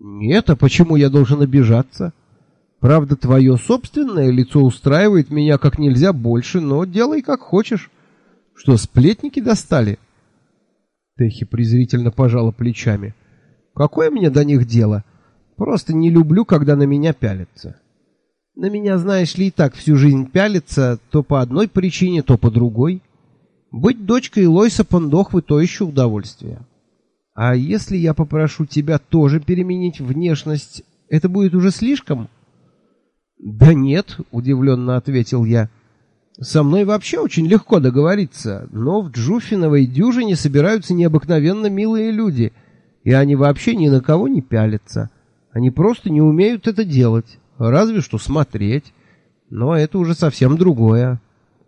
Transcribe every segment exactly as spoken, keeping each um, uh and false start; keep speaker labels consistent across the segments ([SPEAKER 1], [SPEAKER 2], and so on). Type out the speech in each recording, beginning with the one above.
[SPEAKER 1] Нет, а почему я должен обижаться? Правда, твое собственное лицо устраивает меня как нельзя больше, но делай как хочешь. Что, сплетники достали? Техи презрительно пожала плечами. Какое мне до них дело? Просто не люблю, когда на меня пялятся. На меня, знаешь ли, и так всю жизнь пялятся, то по одной причине, то по другой. Быть дочкой Лойса Пандохвы — то еще удовольствие. А если я попрошу тебя тоже переменить внешность, это будет уже слишком? Да нет, удивленно ответил я. Со мной вообще очень легко договориться, но в Джуфиновой дюжине собираются необыкновенно милые люди, и они вообще ни на кого не пялятся. Они просто не умеют это делать, разве что смотреть, но это уже совсем другое.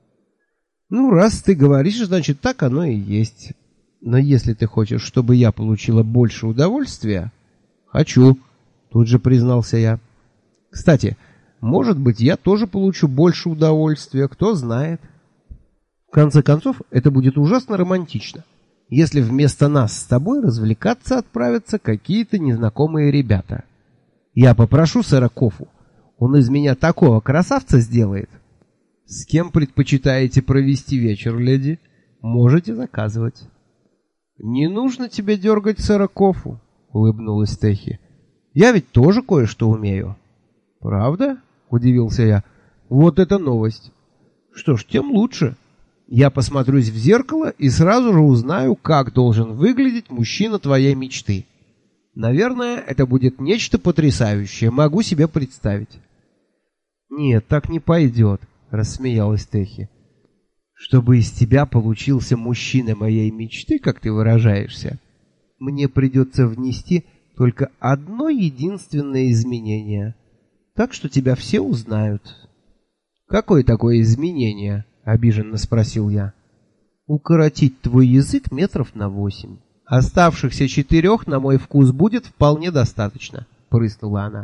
[SPEAKER 1] Ну, раз ты говоришь, значит, так оно и есть. Но если ты хочешь, чтобы я получила больше удовольствия... Хочу, тут же признался я. Кстати, может быть, я тоже получу больше удовольствия, кто знает. В конце концов, это будет ужасно романтично, если вместо нас с тобой развлекаться отправятся какие-то незнакомые ребята. Я попрошу сэра Кофу, он из меня такого красавца сделает. С кем предпочитаете провести вечер, леди? Можете заказывать. Не нужно тебе дергать сэра Кофу, улыбнулась Техи. Я ведь тоже кое-что умею. Правда? Удивился я. Вот это новость. Что ж, тем лучше. Я посмотрюсь в зеркало и сразу же узнаю, как должен выглядеть мужчина твоей мечты. Наверное, это будет нечто потрясающее, могу себе представить. Нет, так не пойдет, рассмеялась Техи. Чтобы из тебя получился мужчина моей мечты, как ты выражаешься, мне придется внести только одно единственное изменение. Так что тебя все узнают. Какое такое изменение? Обиженно спросил я. Укоротить твой язык метров на восемь. Оставшихся четырех, на мой вкус, будет вполне достаточно, прыснула она.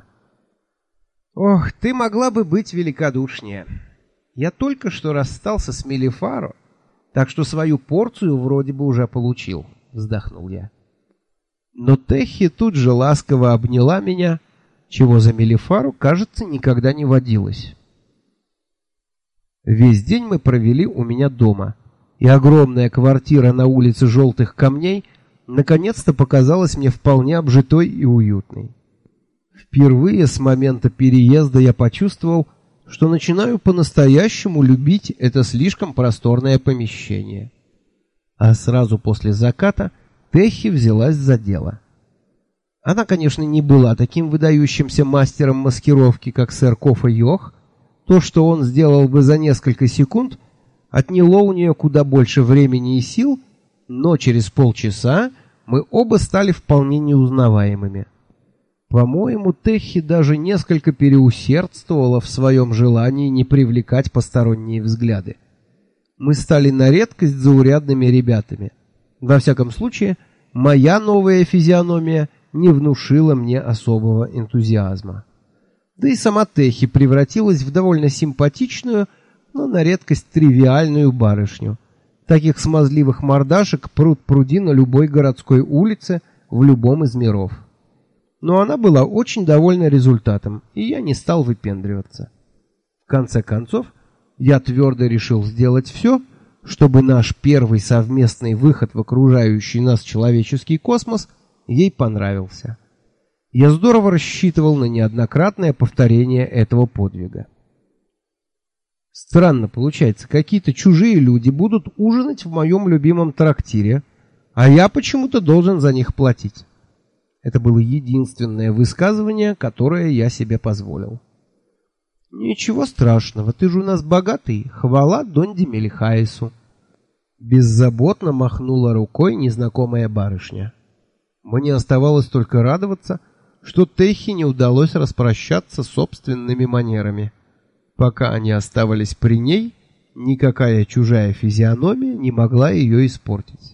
[SPEAKER 1] Ох, ты могла бы быть великодушнее. Я только что расстался с Мелифаро, так что свою порцию вроде бы уже получил, вздохнул я. Но Техи тут же ласково обняла меня, чего за Мелифару, кажется, никогда не водилось. Весь день мы провели у меня дома, и огромная квартира на улице Желтых Камней наконец-то показалась мне вполне обжитой и уютной. Впервые с момента переезда я почувствовал, что начинаю по-настоящему любить это слишком просторное помещение. А сразу после заката Техи взялась за дело. Она, конечно, не была таким выдающимся мастером маскировки, как сэр Кофа Йох. То, что он сделал бы за несколько секунд, отняло у нее куда больше времени и сил, но через полчаса мы оба стали вполне неузнаваемыми. По-моему, Техи даже несколько переусердствовала в своем желании не привлекать посторонние взгляды. Мы стали на редкость заурядными ребятами. Во всяком случае, моя новая физиономия не внушила мне особого энтузиазма. Да и сама Техи превратилась в довольно симпатичную, но на редкость тривиальную барышню. Таких смазливых мордашек пруд-пруди на любой городской улице в любом из миров. Но она была очень довольна результатом, и я не стал выпендриваться. В конце концов, я твердо решил сделать все, чтобы наш первый совместный выход в окружающий нас человеческий космос ей понравился. Я здорово рассчитывал на неоднократное повторение этого подвига. Странно получается, какие-то чужие люди будут ужинать в моем любимом трактире, а я почему-то должен за них платить. Это было единственное высказывание, которое я себе позволил. Ничего страшного, ты же у нас богатый, хвала Донди Мелихаесу. Беззаботно махнула рукой незнакомая барышня. Мне оставалось только радоваться, что Техи не удалось распрощаться с собственными манерами. Пока они оставались при ней, никакая чужая физиономия не могла ее испортить.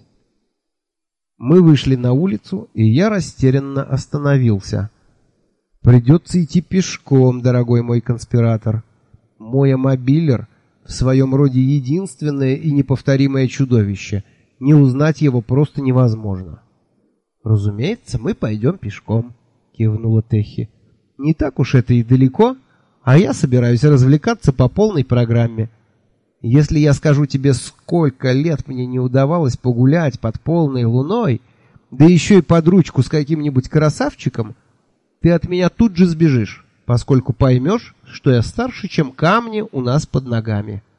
[SPEAKER 1] Мы вышли на улицу, и я растерянно остановился. Придется идти пешком, дорогой мой конспиратор. Мой мобилер в своем роде единственное и неповторимое чудовище. Не узнать его просто невозможно. Разумеется, мы пойдем пешком. кивнула Техи. Не так уж это и далеко, а я собираюсь развлекаться по полной программе. Если я скажу тебе, сколько лет мне не удавалось погулять под полной луной, да еще и под ручку с каким-нибудь красавчиком, ты от меня тут же сбежишь, поскольку поймешь, что я старше, чем камни у нас под ногами.